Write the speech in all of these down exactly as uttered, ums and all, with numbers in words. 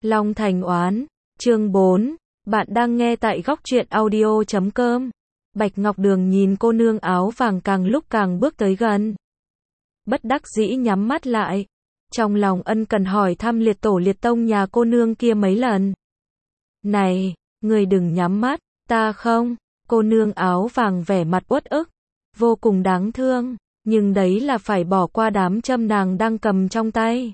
Long Thành Oán, chương bốn, bạn đang nghe tại góc truyện audio chấm com. Bạch Ngọc Đường nhìn cô nương áo vàng càng lúc càng bước tới gần. Bất đắc dĩ nhắm mắt lại. Trong lòng ân cần hỏi thăm liệt tổ liệt tông nhà cô nương kia mấy lần. Này, người đừng nhắm mắt, ta không. Cô nương áo vàng vẻ mặt uất ức, vô cùng đáng thương, nhưng đấy là phải bỏ qua đám châm nàng đang cầm trong tay.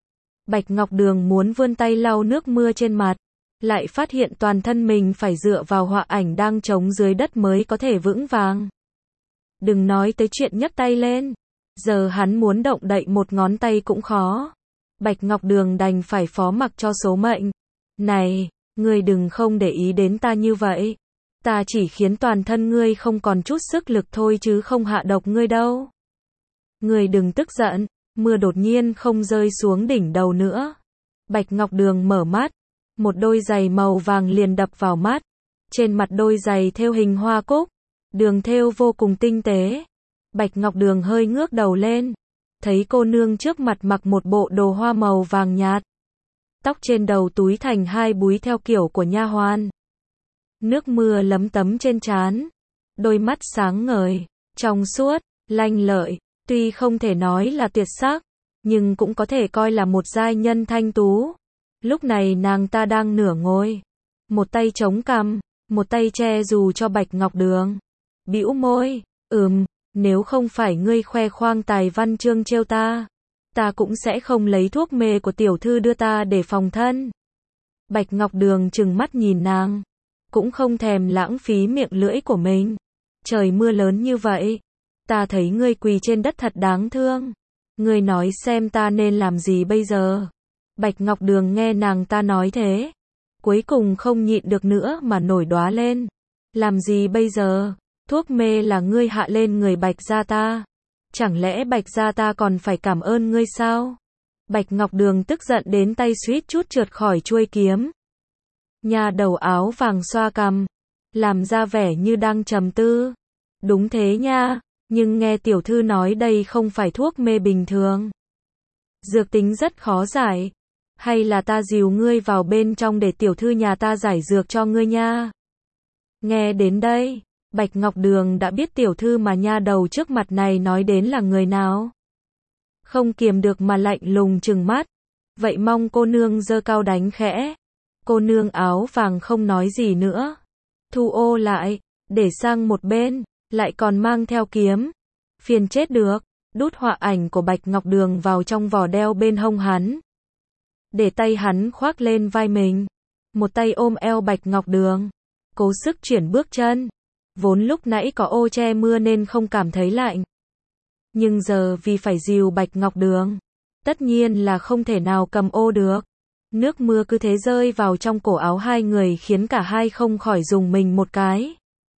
Bạch Ngọc Đường muốn vươn tay lau nước mưa trên mặt, lại phát hiện toàn thân mình phải dựa vào họa ảnh đang trống dưới đất mới có thể vững vàng. Đừng nói tới chuyện nhấc tay lên, giờ hắn muốn động đậy một ngón tay cũng khó. Bạch Ngọc Đường đành phải phó mặc cho số mệnh. Này, ngươi đừng không để ý đến ta như vậy. Ta chỉ khiến toàn thân ngươi không còn chút sức lực thôi chứ không hạ độc ngươi đâu. Ngươi đừng tức giận. Mưa đột nhiên không rơi xuống đỉnh đầu nữa. Bạch Ngọc Đường mở mắt, một đôi giày màu vàng liền đập vào mắt. Trên mặt đôi giày thêu hình hoa cúc, đường thêu vô cùng tinh tế. Bạch Ngọc Đường hơi ngước đầu lên, thấy cô nương trước mặt mặc một bộ đồ hoa màu vàng nhạt. Tóc trên đầu túi thành hai búi theo kiểu của nha hoàn. Nước mưa lấm tấm trên trán, đôi mắt sáng ngời, trong suốt, lanh lợi. Tuy không thể nói là tuyệt sắc, nhưng cũng có thể coi là một giai nhân thanh tú. Lúc này nàng ta đang nửa ngồi, một tay chống cằm, một tay che dù cho Bạch Ngọc Đường. Bĩu môi, ừm, nếu không phải ngươi khoe khoang tài văn chương trêu ta, ta cũng sẽ không lấy thuốc mê của tiểu thư đưa ta để phòng thân. Bạch Ngọc Đường trừng mắt nhìn nàng, cũng không thèm lãng phí miệng lưỡi của mình. Trời mưa lớn như vậy, ta thấy ngươi quỳ trên đất thật đáng thương. Ngươi nói xem ta nên làm gì bây giờ? Bạch Ngọc Đường nghe nàng ta nói thế, cuối cùng không nhịn được nữa mà nổi đoá lên. Làm gì bây giờ? Thuốc mê là ngươi hạ lên người Bạch gia ta. Chẳng lẽ Bạch gia ta còn phải cảm ơn ngươi sao? Bạch Ngọc Đường tức giận đến tay suýt chút trượt khỏi chuôi kiếm. Nha đầu áo vàng xoa cằm, làm ra vẻ như đang trầm tư. Đúng thế nha. Nhưng nghe tiểu thư nói đây không phải thuốc mê bình thường. Dược tính rất khó giải. Hay là ta dìu ngươi vào bên trong để tiểu thư nhà ta giải dược cho ngươi nha. Nghe đến đây, Bạch Ngọc Đường đã biết tiểu thư mà nha đầu trước mặt này nói đến là người nào. Không kiềm được mà lạnh lùng trừng mắt. Vậy mong cô nương giơ cao đánh khẽ. Cô nương áo vàng không nói gì nữa. Thu ô lại, để sang một bên. Lại còn mang theo kiếm. Phiền chết được. Đút họa ảnh của Bạch Ngọc Đường vào trong vỏ đeo bên hông hắn. Để tay hắn khoác lên vai mình. Một tay ôm eo Bạch Ngọc Đường. Cố sức chuyển bước chân. Vốn lúc nãy có ô che mưa nên không cảm thấy lạnh. Nhưng giờ vì phải dìu Bạch Ngọc Đường, tất nhiên là không thể nào cầm ô được. Nước mưa cứ thế rơi vào trong cổ áo hai người khiến cả hai không khỏi rùng mình một cái.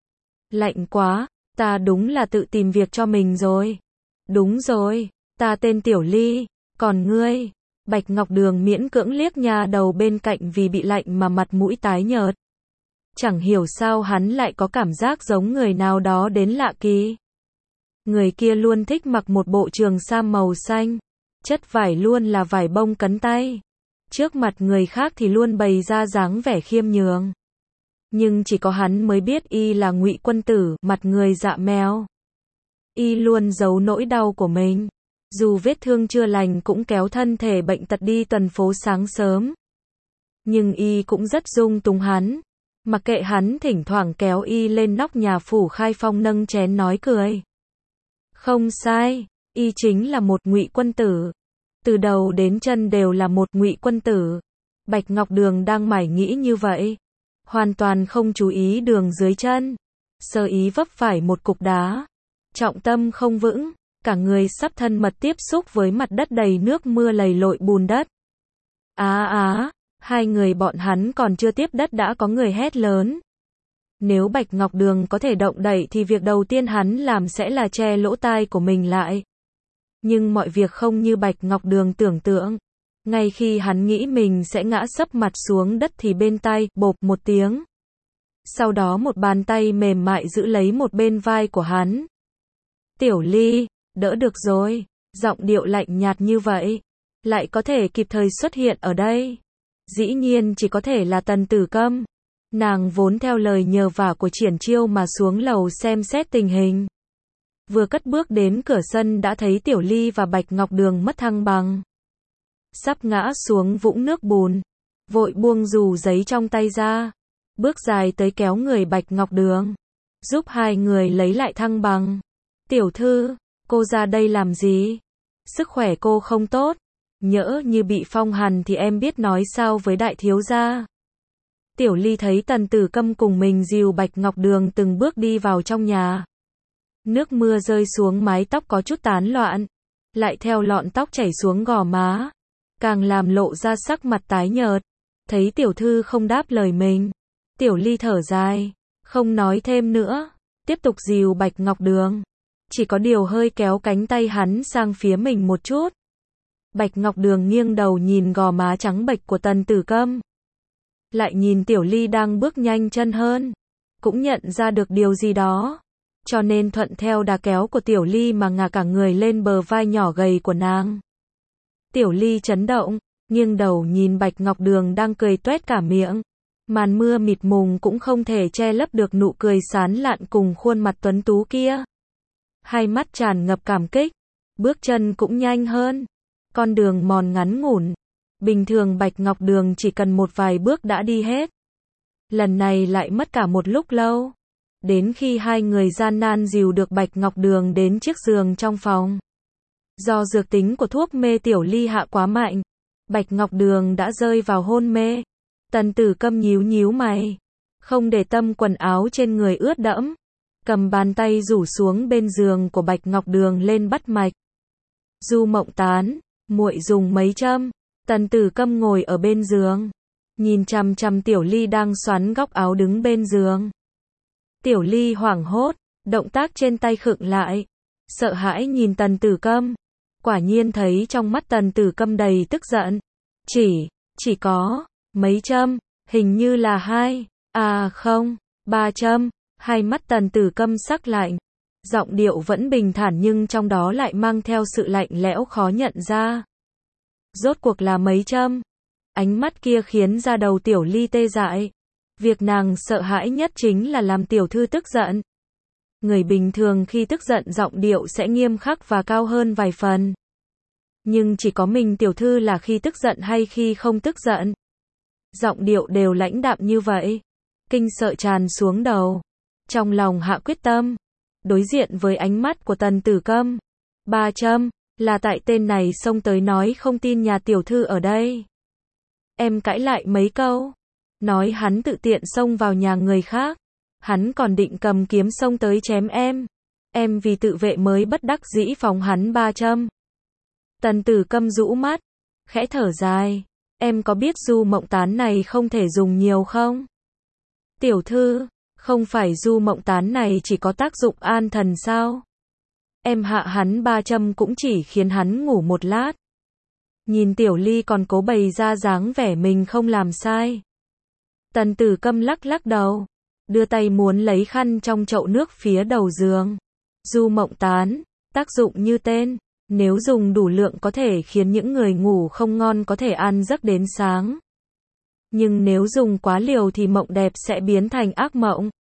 Lạnh quá. Ta đúng là tự tìm việc cho mình rồi. Đúng rồi, ta tên Tiểu Ly, còn ngươi? Bạch Ngọc Đường miễn cưỡng liếc nha đầu bên cạnh vì bị lạnh mà mặt mũi tái nhợt. Chẳng hiểu sao hắn lại có cảm giác giống người nào đó đến lạ kỳ. Người kia luôn thích mặc một bộ trường sam màu xanh, chất vải luôn là vải bông cấn tay. Trước mặt người khác thì luôn bày ra dáng vẻ khiêm nhường. Nhưng chỉ có hắn mới biết y là Ngụy Quân Tử, mặt người dạ mèo. Y luôn giấu nỗi đau của mình. Dù vết thương chưa lành cũng kéo thân thể bệnh tật đi tuần phố sáng sớm. Nhưng y cũng rất dung túng hắn. Mặc kệ hắn thỉnh thoảng kéo y lên nóc nhà phủ Khai Phong nâng chén nói cười. Không sai, y chính là một Ngụy Quân Tử. Từ đầu đến chân đều là một Ngụy Quân Tử. Bạch Ngọc Đường đang mải nghĩ như vậy. Hoàn toàn không chú ý đường dưới chân. Sơ ý vấp phải một cục đá. Trọng tâm không vững. Cả người sắp thân mật tiếp xúc với mặt đất đầy nước mưa lầy lội bùn đất. Á á, hai người bọn hắn còn chưa tiếp đất đã có người hét lớn. Nếu Bạch Ngọc Đường có thể động đậy thì việc đầu tiên hắn làm sẽ là che lỗ tai của mình lại. Nhưng mọi việc không như Bạch Ngọc Đường tưởng tượng. Ngay khi hắn nghĩ mình sẽ ngã sấp mặt xuống đất thì bên tai, bộp một tiếng. Sau đó một bàn tay mềm mại giữ lấy một bên vai của hắn. Tiểu Ly, đỡ được rồi. Giọng điệu lạnh nhạt như vậy, lại có thể kịp thời xuất hiện ở đây. Dĩ nhiên chỉ có thể là Tần Tử Câm. Nàng vốn theo lời nhờ vả của Triển Chiêu mà xuống lầu xem xét tình hình. Vừa cất bước đến cửa sân đã thấy Tiểu Ly và Bạch Ngọc Đường mất thăng bằng. Sắp ngã xuống vũng nước bùn. Vội buông dù giấy trong tay ra. Bước dài tới kéo người Bạch Ngọc Đường. Giúp hai người lấy lại thăng bằng. Tiểu thư, cô ra đây làm gì? Sức khỏe cô không tốt. Nhỡ như bị phong hàn thì em biết nói sao với đại thiếu gia. Tiểu Ly thấy Tần Tử Câm cùng mình dìu Bạch Ngọc Đường từng bước đi vào trong nhà. Nước mưa rơi xuống mái tóc có chút tán loạn. Lại theo lọn tóc chảy xuống gò má. Càng làm lộ ra sắc mặt tái nhợt. Thấy tiểu thư không đáp lời mình. Tiểu Ly thở dài. Không nói thêm nữa. Tiếp tục dìu Bạch Ngọc Đường. Chỉ có điều hơi kéo cánh tay hắn sang phía mình một chút. Bạch Ngọc Đường nghiêng đầu nhìn gò má trắng bệch của Tần Tử Câm. Lại nhìn Tiểu Ly đang bước nhanh chân hơn. Cũng nhận ra được điều gì đó. Cho nên thuận theo đà kéo của Tiểu Ly mà ngả cả người lên bờ vai nhỏ gầy của nàng. Tiểu Ly chấn động, nghiêng đầu nhìn Bạch Ngọc Đường đang cười toét cả miệng. Màn mưa mịt mùng cũng không thể che lấp được nụ cười sán lạn cùng khuôn mặt tuấn tú kia. Hai mắt tràn ngập cảm kích. Bước chân cũng nhanh hơn. Con đường mòn ngắn ngủn. Bình thường Bạch Ngọc Đường chỉ cần một vài bước đã đi hết. Lần này lại mất cả một lúc lâu. Đến khi hai người gian nan dìu được Bạch Ngọc Đường đến chiếc giường trong phòng. Do dược tính của thuốc mê Tiểu Ly hạ quá mạnh. Bạch Ngọc Đường đã rơi vào hôn mê. Tần Tử Câm nhíu nhíu mày. Không để tâm quần áo trên người ướt đẫm. Cầm bàn tay rủ xuống bên giường của Bạch Ngọc Đường lên bắt mạch. Du Mộng Tán, muội dùng mấy châm. Tần Tử Câm ngồi ở bên giường. Nhìn chằm chằm Tiểu Ly đang xoắn góc áo đứng bên giường. Tiểu Ly hoảng hốt, động tác trên tay khựng lại. Sợ hãi nhìn Tần Tử Câm. Quả nhiên thấy trong mắt Tần Tử Câm đầy tức giận. Chỉ, chỉ có, mấy châm, hình như là hai, à không, ba châm. Hai mắt Tần Tử Câm sắc lạnh. Giọng điệu vẫn bình thản nhưng trong đó lại mang theo sự lạnh lẽo khó nhận ra. Rốt cuộc là mấy châm? Ánh mắt kia khiến da đầu Tiểu Ly tê dại. Việc nàng sợ hãi nhất chính là làm tiểu thư tức giận. Người bình thường khi tức giận giọng điệu sẽ nghiêm khắc và cao hơn vài phần. Nhưng chỉ có mình tiểu thư là khi tức giận hay khi không tức giận. Giọng điệu đều lãnh đạm như vậy. Kinh sợ tràn xuống đầu. Trong lòng hạ quyết tâm. Đối diện với ánh mắt của Tần Tử Câm. Ba châm, là tại tên này xông tới nói không tin nhà tiểu thư ở đây. Em cãi lại mấy câu. Nói hắn tự tiện xông vào nhà người khác. Hắn còn định cầm kiếm xông tới chém em. Em vì tự vệ mới bất đắc dĩ phóng hắn ba châm. Tần Tử Câm rũ mắt. Khẽ thở dài. Em có biết Du Mộng Tán này không thể dùng nhiều không? Tiểu thư, không phải Du Mộng Tán này chỉ có tác dụng an thần sao? Em hạ hắn ba châm cũng chỉ khiến hắn ngủ một lát. Nhìn Tiểu Ly còn cố bày ra dáng vẻ mình không làm sai. Tần Tử Câm lắc lắc đầu. Đưa tay muốn lấy khăn trong chậu nước phía đầu giường. Du Mộng Tán, tác dụng như tên. Nếu dùng đủ lượng có thể khiến những người ngủ không ngon có thể ăn giấc đến sáng. Nhưng nếu dùng quá liều thì mộng đẹp sẽ biến thành ác mộng.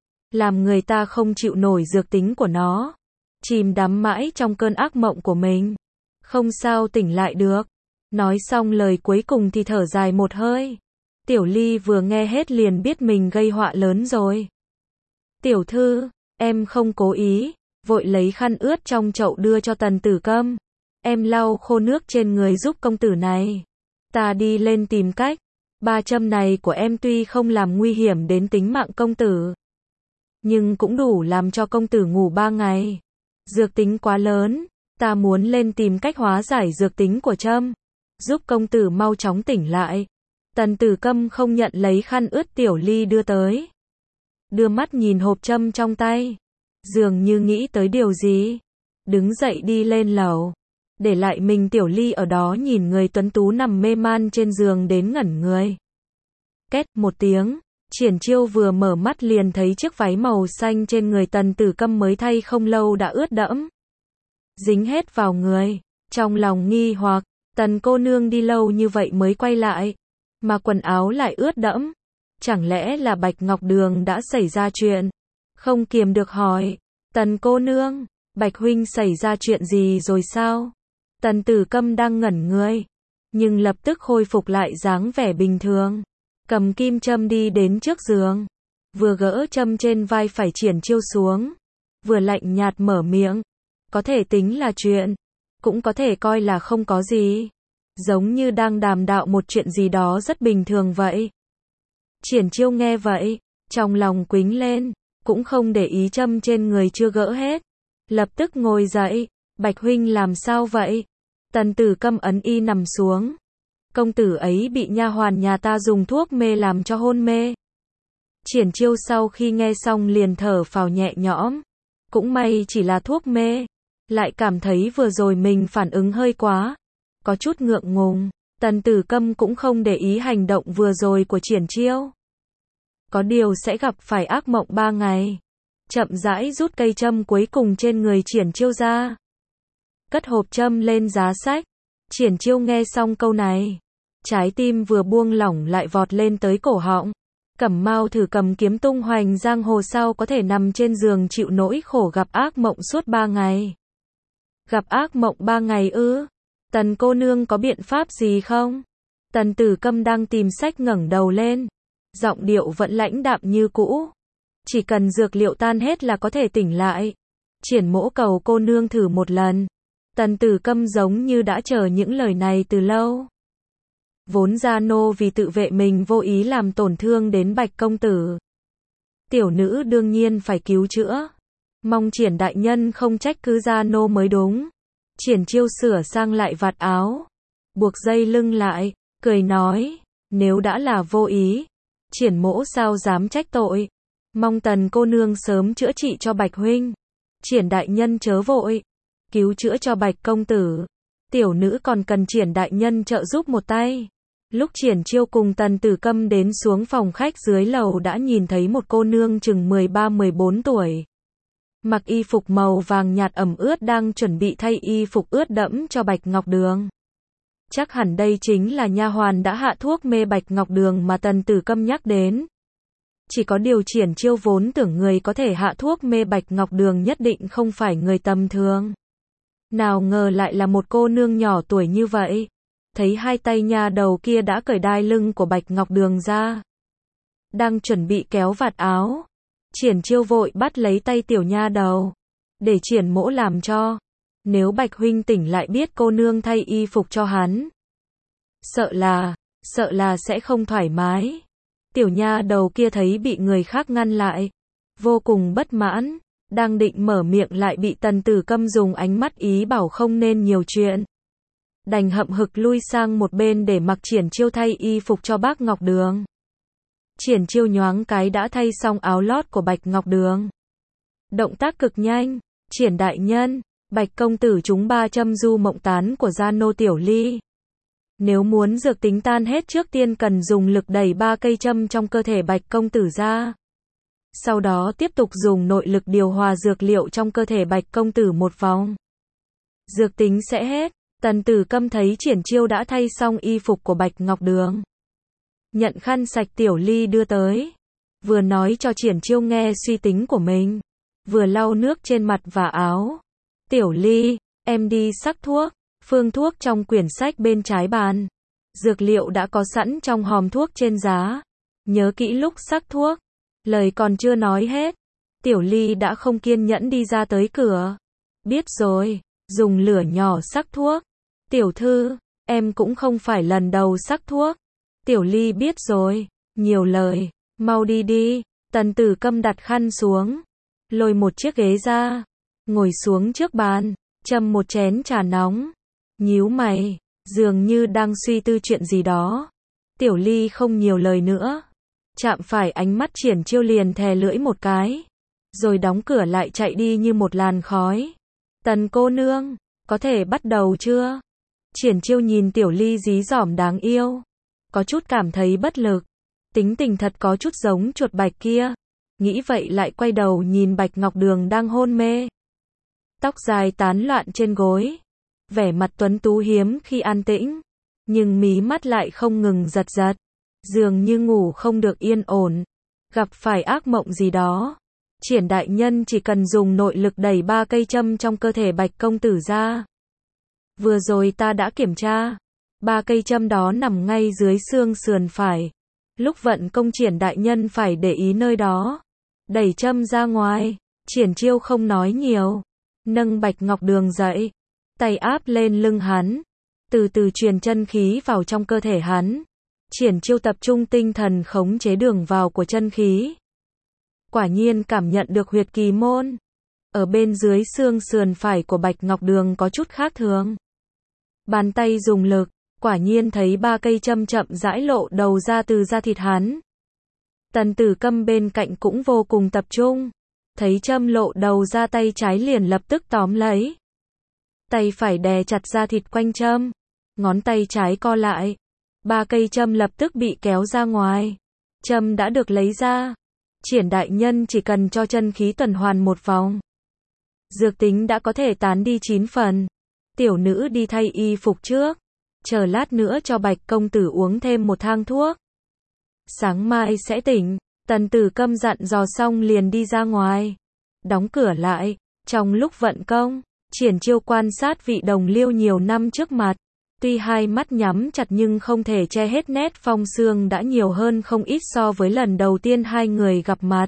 Làm người ta không chịu nổi dược tính của nó. Chìm đắm mãi trong cơn ác mộng của mình. Không sao tỉnh lại được. Nói xong lời cuối cùng thì thở dài một hơi. Tiểu Ly vừa nghe hết liền biết mình gây họa lớn rồi. Tiểu thư, em không cố ý. Vội lấy khăn ướt trong chậu đưa cho Tần Tử Câm. Em lau khô nước trên người giúp công tử này. Ta đi lên tìm cách. Ba châm này của em tuy không làm nguy hiểm đến tính mạng công tử. Nhưng cũng đủ làm cho công tử ngủ ba ngày. Dược tính quá lớn. Ta muốn lên tìm cách hóa giải dược tính của châm. Giúp công tử mau chóng tỉnh lại. Tần Tử Câm không nhận lấy khăn ướt Tiểu Ly đưa tới. Đưa mắt nhìn hộp châm trong tay. Dường như nghĩ tới điều gì. Đứng dậy đi lên lầu. Để lại mình Tiểu Ly ở đó nhìn người tuấn tú nằm mê man trên giường đến ngẩn người. Két một tiếng. Triển Chiêu vừa mở mắt liền thấy chiếc váy màu xanh trên người Tần Tử Câm mới thay không lâu đã ướt đẫm. Dính hết vào người. Trong lòng nghi hoặc. Tần cô nương đi lâu như vậy mới quay lại. mà quần áo lại ướt đẫm. Chẳng lẽ là Bạch Ngọc Đường đã xảy ra chuyện? Không kiềm được hỏi, Tần cô nương, Bạch huynh xảy ra chuyện gì rồi sao? Tần Tử Câm đang ngẩn người, nhưng lập tức khôi phục lại dáng vẻ bình thường. Cầm kim châm đi đến trước giường, vừa gỡ châm trên vai phải Triển Chiêu xuống, vừa lạnh nhạt mở miệng. Có thể tính là chuyện, cũng có thể coi là không có gì. Giống như đang đàm đạo một chuyện gì đó rất bình thường vậy. Triển Chiêu nghe vậy, trong lòng quính lên, cũng không để ý châm trên người chưa gỡ hết. Lập tức ngồi dậy, Bạch huynh làm sao vậy? Tần Tử Câm ấn y nằm xuống. Công tử ấy bị nha hoàn nhà ta dùng thuốc mê làm cho hôn mê. Triển Chiêu sau khi nghe xong liền thở phào nhẹ nhõm. Cũng may chỉ là thuốc mê. Lại cảm thấy vừa rồi mình phản ứng hơi quá. Có chút ngượng ngùng. Tần Tử Câm cũng không để ý hành động vừa rồi của Triển Chiêu. Có điều sẽ gặp phải ác mộng ba ngày. Chậm rãi rút cây châm cuối cùng trên người Triển Chiêu ra. Cất hộp châm lên giá sách. Triển Chiêu nghe xong câu này, trái tim vừa buông lỏng lại vọt lên tới cổ họng. Cẩm Mao thử cầm kiếm tung hoành giang hồ sao có thể nằm trên giường chịu nỗi khổ gặp ác mộng suốt ba ngày. Gặp ác mộng ba ngày ư? Tần cô nương có biện pháp gì không? Tần Tử Câm đang tìm sách ngẩng đầu lên. Giọng điệu vẫn lãnh đạm như cũ. Chỉ cần dược liệu tan hết là có thể tỉnh lại. Triển mỗ cầu cô nương thử một lần. Tần Tử Câm giống như đã chờ những lời này từ lâu. Vốn gia nô vì tự vệ mình vô ý làm tổn thương đến Bạch công tử. Tiểu nữ đương nhiên phải cứu chữa. Mong Triển đại nhân không trách cứ gia nô mới đúng. Triển Chiêu sửa sang lại vạt áo, buộc dây lưng lại, cười nói, nếu đã là vô ý, Triển mỗ sao dám trách tội. Mong Tần cô nương sớm chữa trị cho Bạch huynh. Triển đại nhân chớ vội, cứu chữa cho Bạch công tử. Tiểu nữ còn cần Triển đại nhân trợ giúp một tay. Lúc Triển Chiêu cùng Tần Tử Câm đến xuống phòng khách dưới lầu đã nhìn thấy một cô nương chừng mười ba mười bốn tuổi. Mặc y phục màu vàng nhạt ẩm ướt đang chuẩn bị thay y phục ướt đẫm cho Bạch Ngọc Đường. Chắc hẳn đây chính là nha hoàn đã hạ thuốc mê Bạch Ngọc Đường mà Tần Tử Câm nhắc đến. Chỉ có điều Triển Chiêu vốn tưởng người có thể hạ thuốc mê Bạch Ngọc Đường nhất định không phải người tầm thường. Nào ngờ lại là một cô nương nhỏ tuổi như vậy. Thấy hai tay nha đầu kia đã cởi đai lưng của Bạch Ngọc Đường ra. Đang chuẩn bị kéo vạt áo. Triển Chiêu vội bắt lấy tay tiểu nha đầu. Để Triển mỗ làm cho. Nếu Bạch huynh tỉnh lại biết cô nương thay y phục cho hắn. Sợ là, sợ là sẽ không thoải mái. Tiểu nha đầu kia thấy bị người khác ngăn lại. Vô cùng bất mãn. Đang định mở miệng lại bị Tần Tử Câm dùng ánh mắt ý bảo không nên nhiều chuyện. Đành hậm hực lui sang một bên để mặc Triển Chiêu thay y phục cho bác Ngọc Đường. Triển Chiêu nhoáng cái đã thay xong áo lót của Bạch Ngọc Đường. Động tác cực nhanh. Triển đại nhân, Bạch công tử trúng ba châm du mộng tán của gia nô Tiểu Ly. Nếu muốn dược tính tan hết trước tiên cần dùng lực đẩy ba cây châm trong cơ thể Bạch công tử ra. Sau đó tiếp tục dùng nội lực điều hòa dược liệu trong cơ thể Bạch công tử một vòng. Dược tính sẽ hết. Tần Tử Câm thấy Triển Chiêu đã thay xong y phục của Bạch Ngọc Đường. Nhận khăn sạch Tiểu Ly đưa tới. Vừa nói cho Triển Chiêu nghe suy tính của mình. Vừa lau nước trên mặt và áo. Tiểu Ly, em đi sắc thuốc. Phương thuốc trong quyển sách bên trái bàn. Dược liệu đã có sẵn trong hòm thuốc trên giá. Nhớ kỹ lúc sắc thuốc. Lời còn chưa nói hết. Tiểu Ly đã không kiên nhẫn đi ra tới cửa. Biết rồi, dùng lửa nhỏ sắc thuốc. Tiểu thư, em cũng không phải lần đầu sắc thuốc. Tiểu Ly biết rồi, nhiều lời, mau đi đi. Tần Tử Câm đặt khăn xuống, lôi một chiếc ghế ra, ngồi xuống trước bàn, châm một chén trà nóng. Nhíu mày, dường như đang suy tư chuyện gì đó. Tiểu Ly không nhiều lời nữa. Chạm phải ánh mắt Triển Chiêu liền thè lưỡi một cái. Rồi đóng cửa lại chạy đi như một làn khói. Tần cô nương, có thể bắt đầu chưa? Triển Chiêu nhìn Tiểu Ly dí dỏm đáng yêu. Có chút cảm thấy bất lực. Tính tình thật có chút giống chuột bạch kia. Nghĩ vậy lại quay đầu nhìn Bạch Ngọc Đường đang hôn mê. Tóc dài tán loạn trên gối. Vẻ mặt tuấn tú hiếm khi an tĩnh. Nhưng mí mắt lại không ngừng giật giật. dường như ngủ không được yên ổn, gặp phải ác mộng gì đó. Triển đại nhân chỉ cần dùng nội lực đẩy ba cây châm trong cơ thể Bạch công tử ra. Vừa rồi ta đã kiểm tra, ba cây châm đó nằm ngay dưới xương sườn phải. Lúc vận công Triển đại nhân phải để ý nơi đó. Đẩy châm ra ngoài, Triển Chiêu không nói nhiều, nâng Bạch Ngọc Đường dậy, tay áp lên lưng hắn, từ từ truyền chân khí vào trong cơ thể hắn. Triển Chiêu tập trung tinh thần khống chế đường vào của chân khí. Quả nhiên cảm nhận được huyệt kỳ môn ở bên dưới xương sườn phải của Bạch Ngọc Đường có chút khác thường. Bàn tay dùng lực, quả nhiên thấy ba cây châm chậm rãi lộ đầu ra từ da thịt hắn. Tần Tử Câm bên cạnh cũng vô cùng tập trung, thấy châm lộ đầu ra tay trái liền lập tức tóm lấy. Tay phải đè chặt da thịt quanh châm, ngón tay trái co lại, ba cây châm lập tức bị kéo ra ngoài. Châm đã được lấy ra, Triển đại nhân chỉ cần cho chân khí tuần hoàn một vòng, dược tính đã có thể tán đi chín phần. Tiểu nữ đi thay y phục trước, chờ lát nữa cho Bạch công tử uống thêm một thang thuốc. Sáng mai sẽ tỉnh. Tần Tử Câm dặn dò xong liền đi ra ngoài, đóng cửa lại. Trong lúc vận công, Triển Chiêu quan sát vị đồng liêu nhiều năm trước mặt. Tuy hai mắt nhắm chặt nhưng không thể che hết nét phong sương đã nhiều hơn không ít so với lần đầu tiên hai người gặp mặt.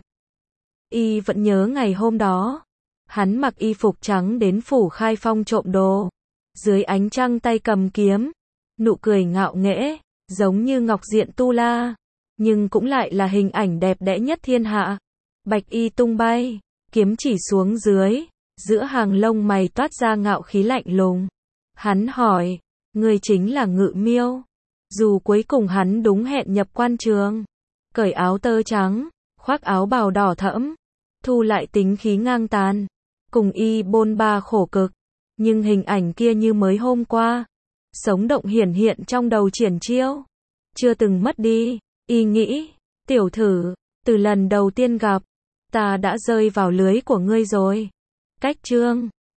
Y vẫn nhớ ngày hôm đó, hắn mặc y phục trắng đến phủ Khai Phong trộm đồ, dưới ánh trăng tay cầm kiếm, nụ cười ngạo nghễ, giống như ngọc diện tu la, nhưng cũng lại là hình ảnh đẹp đẽ nhất thiên hạ. Bạch y tung bay, kiếm chỉ xuống dưới, giữa hàng lông mày toát ra ngạo khí lạnh lùng. Hắn hỏi, ngươi chính là Ngự Miêu? Dù cuối cùng hắn đúng hẹn nhập quan trường, cởi áo tơ trắng, khoác áo bào đỏ thẫm, thu lại tính khí ngang tàn, cùng y bôn ba khổ cực, nhưng hình ảnh kia như mới hôm qua, sống động hiển hiện trong đầu Triển Chiêu, chưa từng mất đi. Y nghĩ, tiểu thử, từ lần đầu tiên gặp, ta đã rơi vào lưới của ngươi rồi. Cách chương